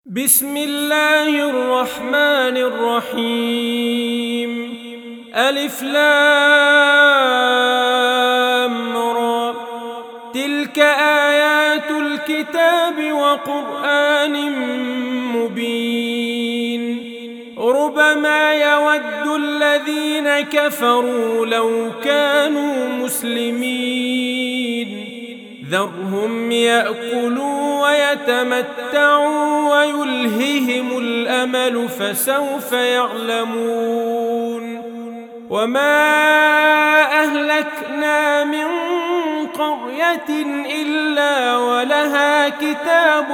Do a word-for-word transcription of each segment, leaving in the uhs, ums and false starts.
بسم الله الرحمن الرحيم. ألف لام را. تلك آيات الكتاب وقرآن مبين. ربما يود الذين كفروا لو كانوا مسلمين. ذرهم يأكلوا ويتمتعوا ويلههم الأمل فسوف يعلمون. وما أهلكنا من قرية إلا ولها كتاب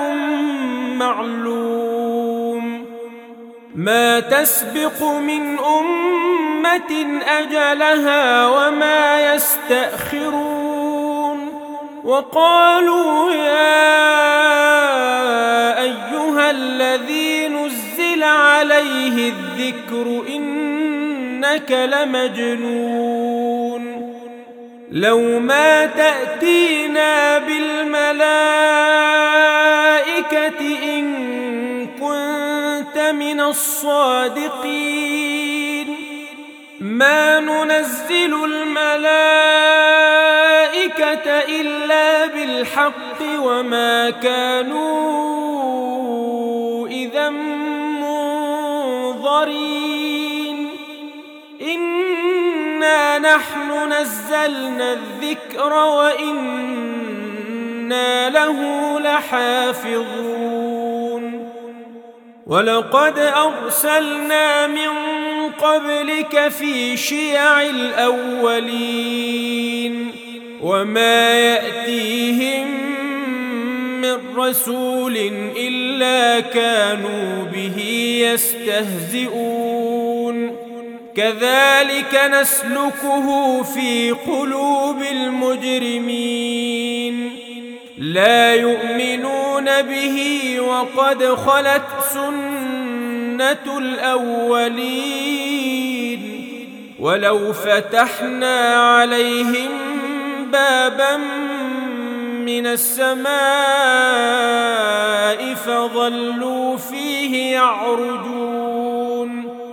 معلوم. ما تسبق من أمة أجلها وما يستأخرون. وقالوا يا أيها الذي نزل عليه الذكر إنك لمجنون. لو ما تأتينا بالملائكة إن كنت من الصادقين. ما ننزل الملائكة إلا بالحق وما كانوا إذا منظرين. إنا نحن نزلنا الذكر وإنا له لحافظون. ولقد أرسلنا من قبلك في شيع الأولين. وما يأتيهم من رسول إلا كانوا به يستهزئون. كذلك نسلكه في قلوب المجرمين. لا يؤمنون به وقد خلت سنة الأولين. ولو فتحنا عليهم بابا من السماء فظلوا فيه يعرجون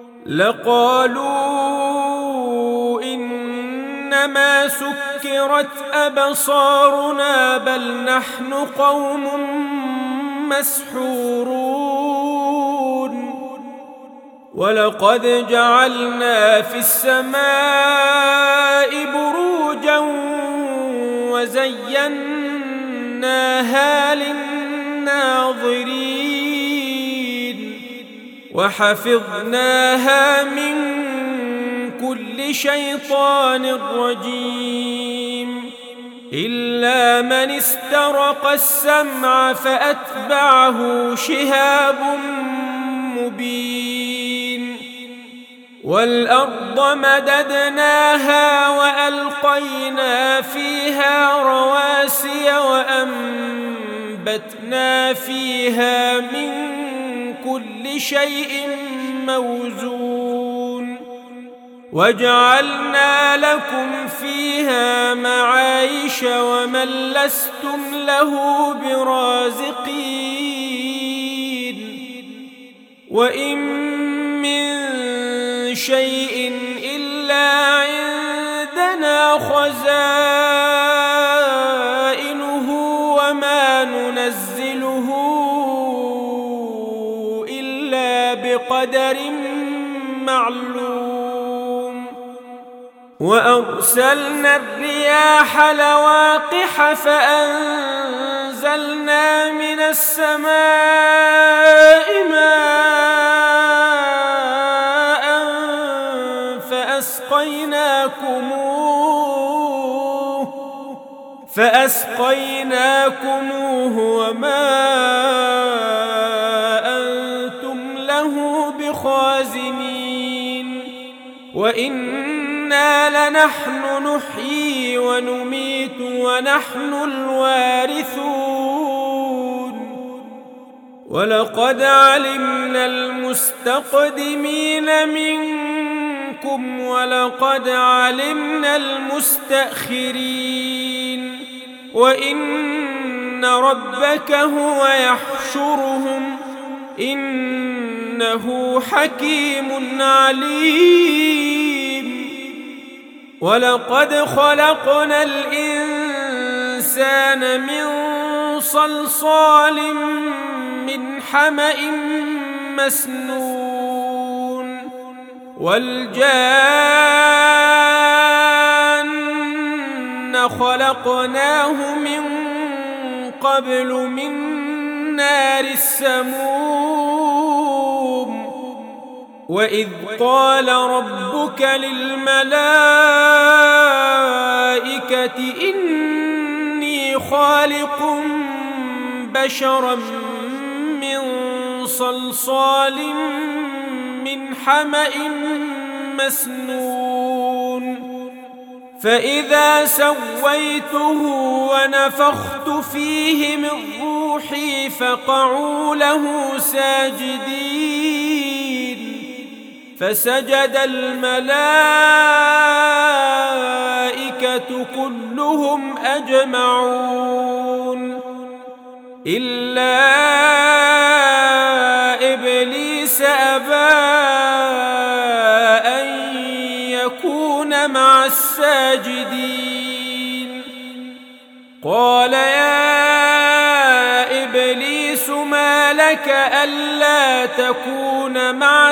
لقالوا إنما سكرت أبصارنا بل نحن قوم مسحورون. ولقد جعلنا في السماء بروجا وزيناها للناظرين وحفظناها من كل شيطان رجيم إلا من استرق السمع فأتبعه شهاب مبين. والأرض مددناها وألقينا فيها رواسي وأنبتنا فيها من كل شيء موزون. وجعلنا لكم فيها معايش ومن لستم له برازقين. وإن من شيء إلا عندنا خزائنه وما ننزله إلا بقدر معلوم. وأرسلنا الرياح لواقح فأنزلنا من السماء ماء فأسقيناكموه فأسقيناكموه وما أنتم له بخازنين. وإنا لنحن نحيي ونميت ونحن الوارثون. ولقد علمنا المستقدمين منكم ولقد علمنا المستأخرين. وإن ربك هو يحشرهم إنه حكيم عليم. ولقد خلقنا الإنسان من صلصال من حمأ مسنون والجان خلقناه من قبل من نار السموم. وإذ قال ربك للملائكة إني خالق بشرا من صلصال من حمأ مسنون فإذا سويته ونفخت فيه من روحي فقعوا له ساجدين فسجد الملائكة كلهم أجمعون إلا إبليس أبى أن يكون مع الساجدين. قال يا إبليس ما لك ألا تكون مع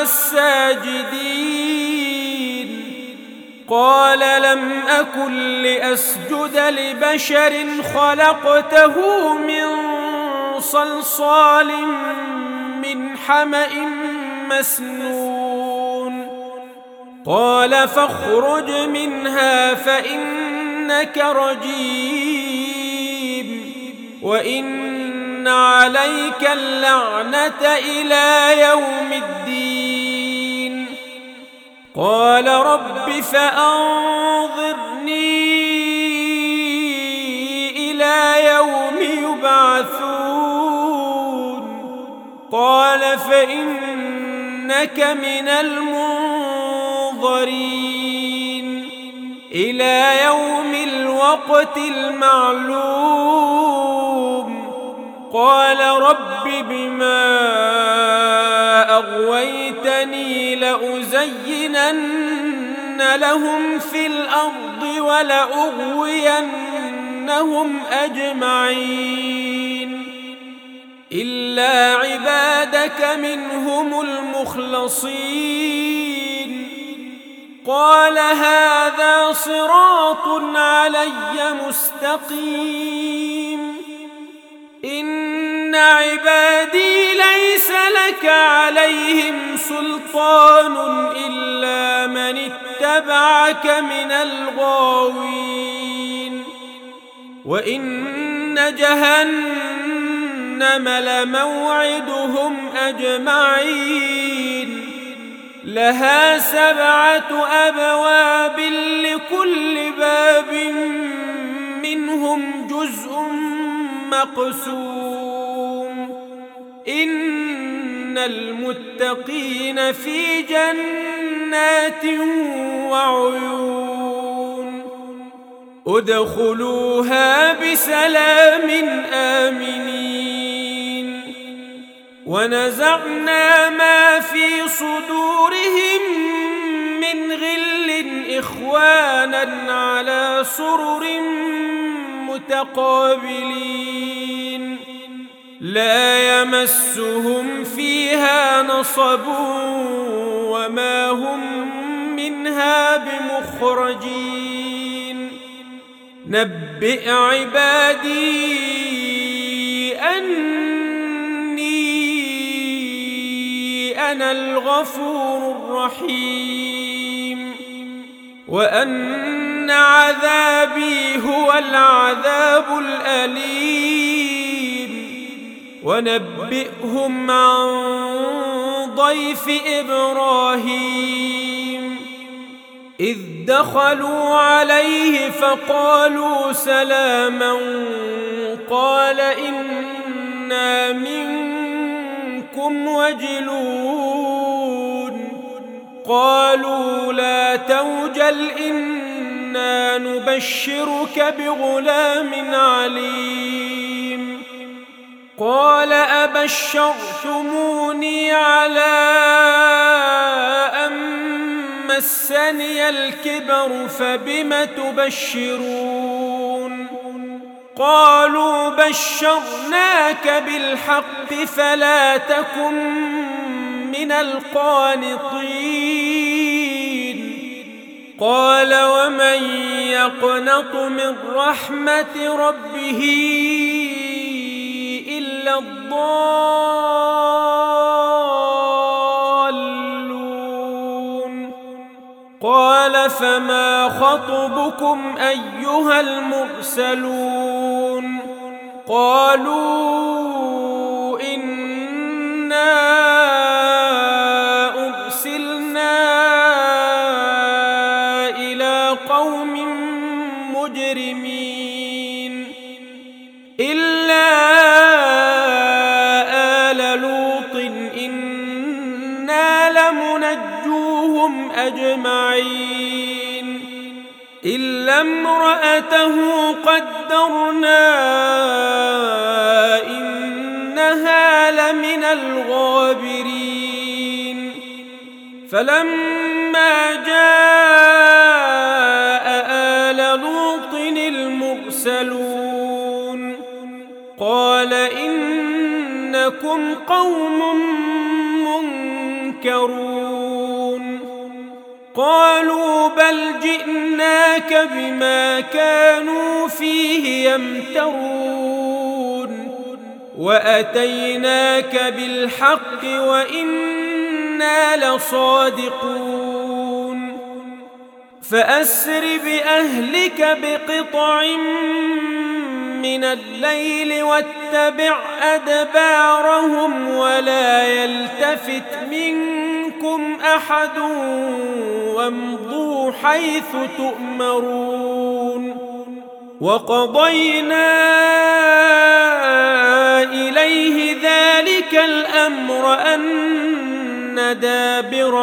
الساجدين؟ قال لم أكن لأسجد لبشر خلقته من صلصال من حمأ مسنون. قال فاخرج منها فإنك رجيم وإن عليك اللعنة إلى يوم الدين. قال رب فأنظرني إلى يوم يبعثون. قال فإنك من المنظرين إلى يوم الوقت المعلوم. قال رب بما أغويتني لأزينن لهم في الأرض ولأغوينهم أجمعين إلا عبادك منهم المخلصين. قال هذا صراط علي مستقيم. إن عبادي ليس لك عليهم سلطان إلا من اتبعك من الغاوين. وإن جهنم لموعدهم أجمعين لها سبعة أبواب لكل باب منهم جزء مقسوم. إن المتقين في جنات وعيون ادخلوها بسلام آمنين. ونزعنا ما في صدورهم من غل إخوانا على سرر متقابلين لا يمسهم فيها نصب وما هم منها بمخرجين. نبئ عبادي أني أنا الغفور الرحيم وأن عذابي هو العذاب الأليم. ونبئهم عن ضيف إبراهيم إذ دخلوا عليه فقالوا سلاما قال إنا منكم وجلون. قالوا لا توجل إنا نبشرك بغلام عليم. قال أبشرتموني على أن مسني الكبر فبم تبشرون قالوا بشرناك بالحق فلا تكن من القانطين قال ومن يقنط من رحمة ربه إلا الضالون قال فما خطبكم أيها المرسلون قالوا إنا أرسلنا إلى قوم مجرمين إلا آل لوط إنا لمنجوهم أجمعين إلا امرأته قدرنا إنها لمن الغابرين فلما جاء آل لوط المرسلون قال إنكم قوم منكرون قالوا بل جئناك بما كانوا فيه يمترون وأتيناك بالحق وإنا لصادقون فأسر بأهلك بقطع من الليل واتبع أدبارهم ولا يلتفت منكم أحد وامضوا حيث تؤمرون وقضينا إليه ذلك الأمر أن دابر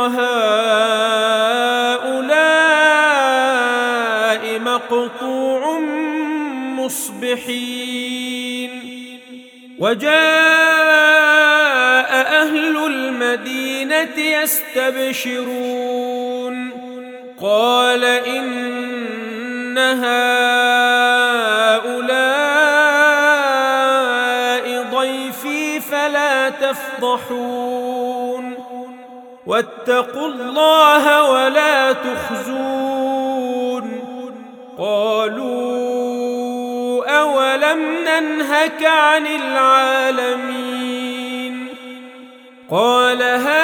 هؤلاء مقطوع مصبحين وجاء أهل المدينة يستبشرون قال إن هؤلاء ضيفي فلا تفضحون واتقوا الله ولا تخزون قالوا أولم ننهك عن العالمين قال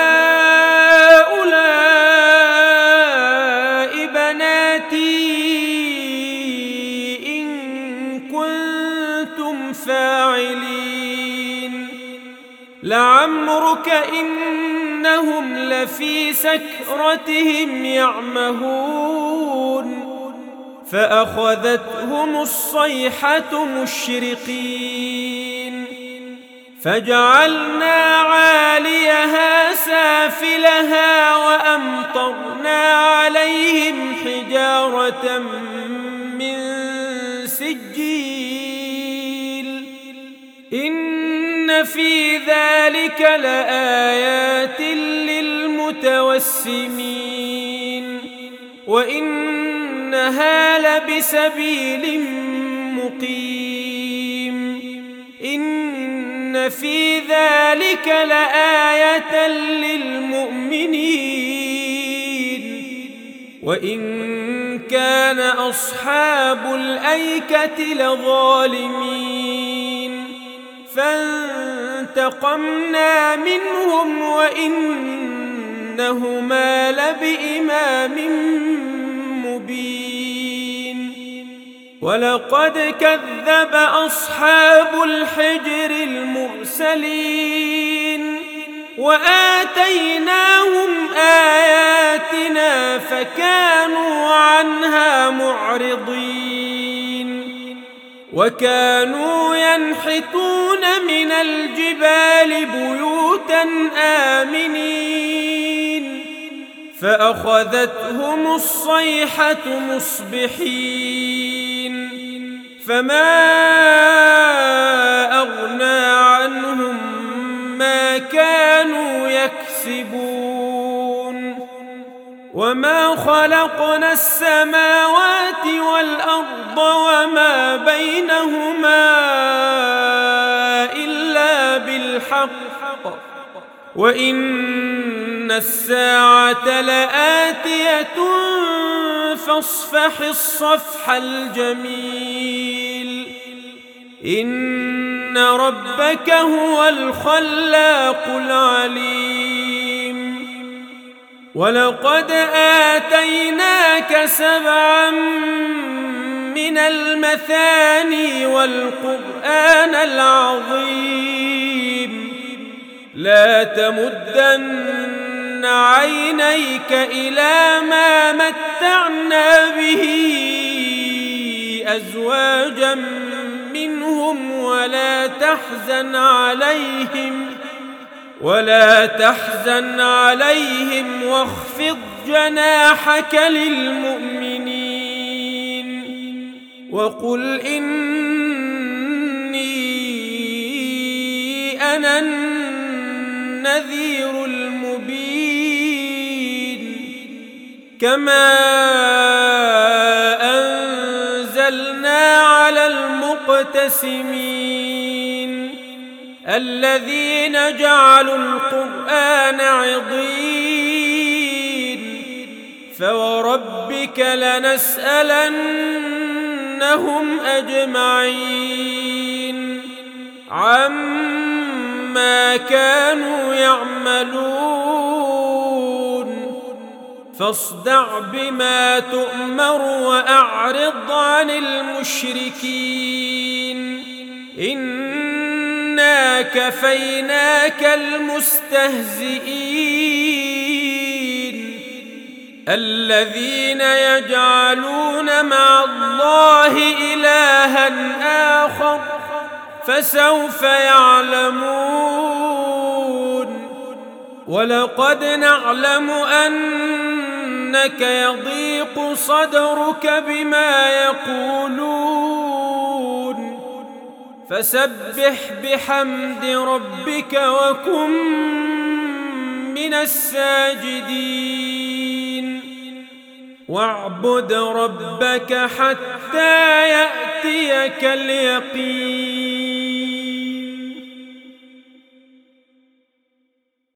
هؤلاء بناتي إن كنتم فاعلين لعمرك إنهم لفي سكرتهم يعمهون فأخذتهم الصيحة مشرقين فجعلنا عاليها سافلها وأمطرنا عليهم حجارة من سجيل إن في ذلك لآيات للمتوسمين وإنها لبسبيل مقيم إن في ذلك لآية للمؤمنين وإن كان أصحاب الأيكة لظالمين فانتقمنا منهم وإنهما لبإمام مبين ولقد كذب أصحاب الحجر المرسلين وآتيناهم آياتنا فكانوا عنها معرضين وكانوا ينحتون من الجبال بيوتا آمنين فأخذتهم الصيحة مصبحين فما أغنى عنهم كانوا يكسبون وما خلقنا السماوات والأرض وما بينهما إلا بالحق وإن الساعة لآتية فاصفح الصفح الجميل إن ربك هو الخلاق العليم ولقد آتيناك سبعا من المثاني والقرآن العظيم لا تمدن عينيك إلى ما متعنا به أزواجا منهم ولا تحزن عليهم ولا تحزن عليهم واخفض جناحك للمؤمنين وقل إني أنا النذير المبين كما أنزلنا على المقتسمين الذين جعلوا القرآن عضين فوربك لنسألنهم أجمعين عما كانوا يعملون فاصدع بما تؤمر وأعرض عن المشركين إنا كفيناك المستهزئين الذين يجعلون مع الله إلها آخر فسوف يعلمون ولقد نعلم أنك يضيق صدرك بما يقولون فسبح بحمد ربك وكن من الساجدين واعبد ربك حتى يأتيك اليقين.